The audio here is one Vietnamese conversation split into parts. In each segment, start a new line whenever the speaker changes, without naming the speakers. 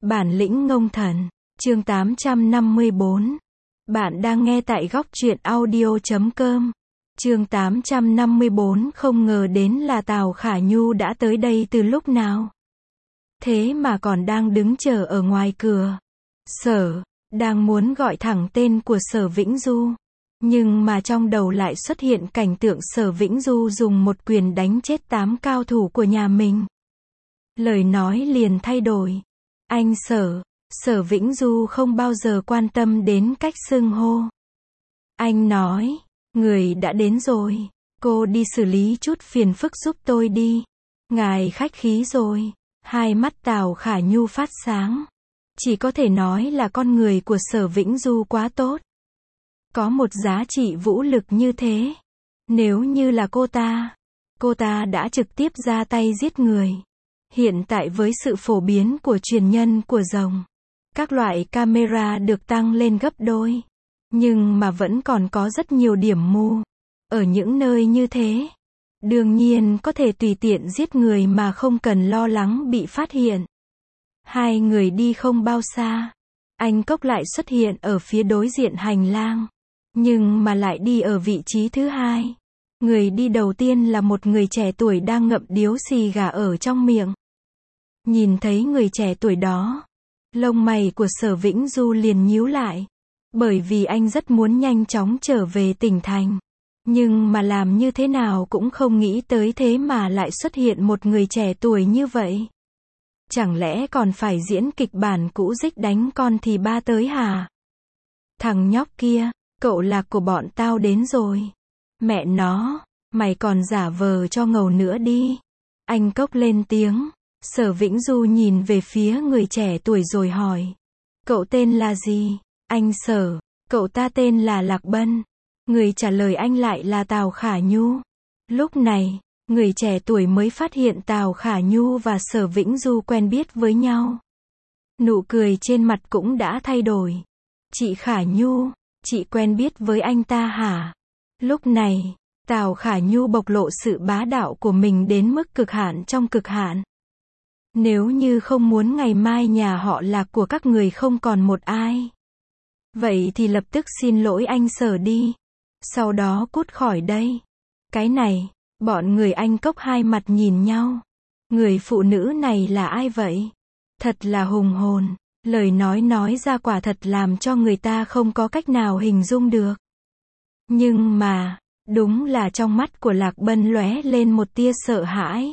Bản lĩnh ngông thần. Chương 854. Bạn đang nghe tại góc truyện audio.com. Chương 854. Không ngờ đến là Tào Khả Nhu đã tới đây từ lúc nào. Thế mà còn đang đứng chờ ở ngoài cửa. Sở, đang muốn gọi thẳng tên của Sở Vĩnh Du. Nhưng mà trong đầu lại xuất hiện cảnh tượng Sở Vĩnh Du dùng một quyền đánh chết 8 cao thủ của nhà mình. Lời nói liền thay đổi. Anh Sở. Sở Vĩnh Du không bao giờ quan tâm đến cách xưng hô. Anh nói, người đã đến rồi. Cô đi xử lý chút phiền phức giúp tôi đi. Ngài khách khí rồi. Hai mắt Tào Khả Nhu phát sáng. Chỉ có thể nói là con người của Sở Vĩnh Du quá tốt. Có một giá trị vũ lực như thế. Nếu như là cô ta đã trực tiếp ra tay giết người. Hiện tại với sự phổ biến của truyền nhân của rồng, các loại camera được tăng lên gấp đôi. Nhưng mà vẫn còn có rất nhiều điểm mù. Ở những nơi như thế, đương nhiên có thể tùy tiện giết người mà không cần lo lắng bị phát hiện. Hai người đi không bao xa, anh Cốc lại xuất hiện ở phía đối diện hành lang. Nhưng mà lại đi ở vị trí thứ hai. Người đi đầu tiên là một người trẻ tuổi đang ngậm điếu xì gà ở trong miệng. Nhìn thấy người trẻ tuổi đó, lông mày của Sở Vĩnh Du liền nhíu lại. Bởi vì anh rất muốn nhanh chóng trở về tỉnh thành. Nhưng mà làm như thế nào cũng không nghĩ tới thế mà lại xuất hiện một người trẻ tuổi như vậy. Chẳng lẽ còn phải diễn kịch bản cũ dích đánh con thì ba tới hả? Thằng nhóc kia, cậu Lạc của bọn tao đến rồi. Mẹ nó, mày còn giả vờ cho ngầu nữa đi. Anh Cốc lên tiếng. Sở Vĩnh Du nhìn về phía người trẻ tuổi rồi hỏi. Cậu tên là gì? Anh Sở. Cậu ta tên là Lạc Bân. Người trả lời anh lại là Tào Khả Nhu. Lúc này, người trẻ tuổi mới phát hiện Tào Khả Nhu và Sở Vĩnh Du quen biết với nhau. Nụ cười trên mặt cũng đã thay đổi. Chị Khả Nhu, chị quen biết với anh ta hả? Lúc này, Tào Khả Nhu bộc lộ sự bá đạo của mình đến mức cực hạn trong cực hạn. Nếu như không muốn ngày mai nhà họ Lạc của các người không còn một ai, vậy thì lập tức xin lỗi anh Sở đi. Sau đó cút khỏi đây. Cái này, bọn người anh Cốc hai mặt nhìn nhau. Người phụ nữ này là ai vậy? Thật là hùng hồn. Lời nói ra quả thật làm cho người ta không có cách nào hình dung được. Nhưng mà, đúng là trong mắt của Lạc Bân lóe lên một tia sợ hãi.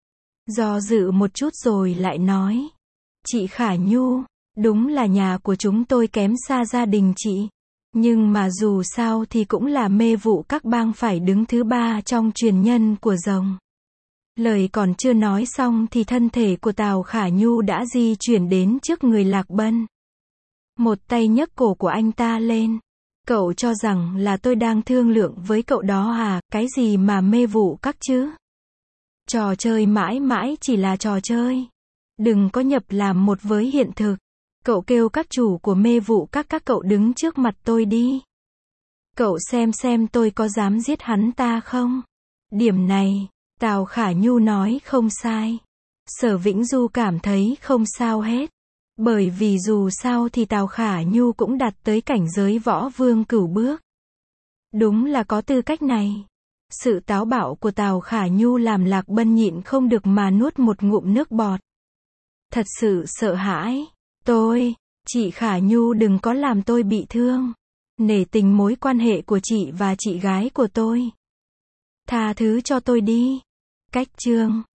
Do dự một chút rồi lại nói. Chị Khả Nhu, đúng là nhà của chúng tôi kém xa gia đình chị. Nhưng mà dù sao thì cũng là mê vụ các bang phải đứng thứ 3 trong truyền nhân của rồng. Lời còn chưa nói xong thì thân thể của Tào Khả Nhu đã di chuyển đến trước người Lạc Bân. Một tay nhấc cổ của anh ta lên. Cậu cho rằng là tôi đang thương lượng với cậu đó à? Cái gì mà mê vụ các chứ? Trò chơi mãi mãi chỉ là trò chơi. Đừng có nhập làm một với hiện thực. Cậu kêu các chủ của mê vụ các cậu đứng trước mặt tôi đi. Cậu xem tôi có dám giết hắn ta không? Điểm này, Tào Khả Nhu nói không sai. Sở Vĩnh Du cảm thấy không sao hết. Bởi vì dù sao thì Tào Khả Nhu cũng đạt tới cảnh giới võ vương cửu bước. Đúng là có tư cách này. Sự táo bạo của Tào Khả Nhu làm Lạc Bân nhịn không được mà nuốt một ngụm nước bọt. Thật sự sợ hãi. Chị Khả Nhu đừng có làm tôi bị thương. Nể tình mối quan hệ của chị và chị gái của tôi. Tha thứ cho tôi đi. Cách chương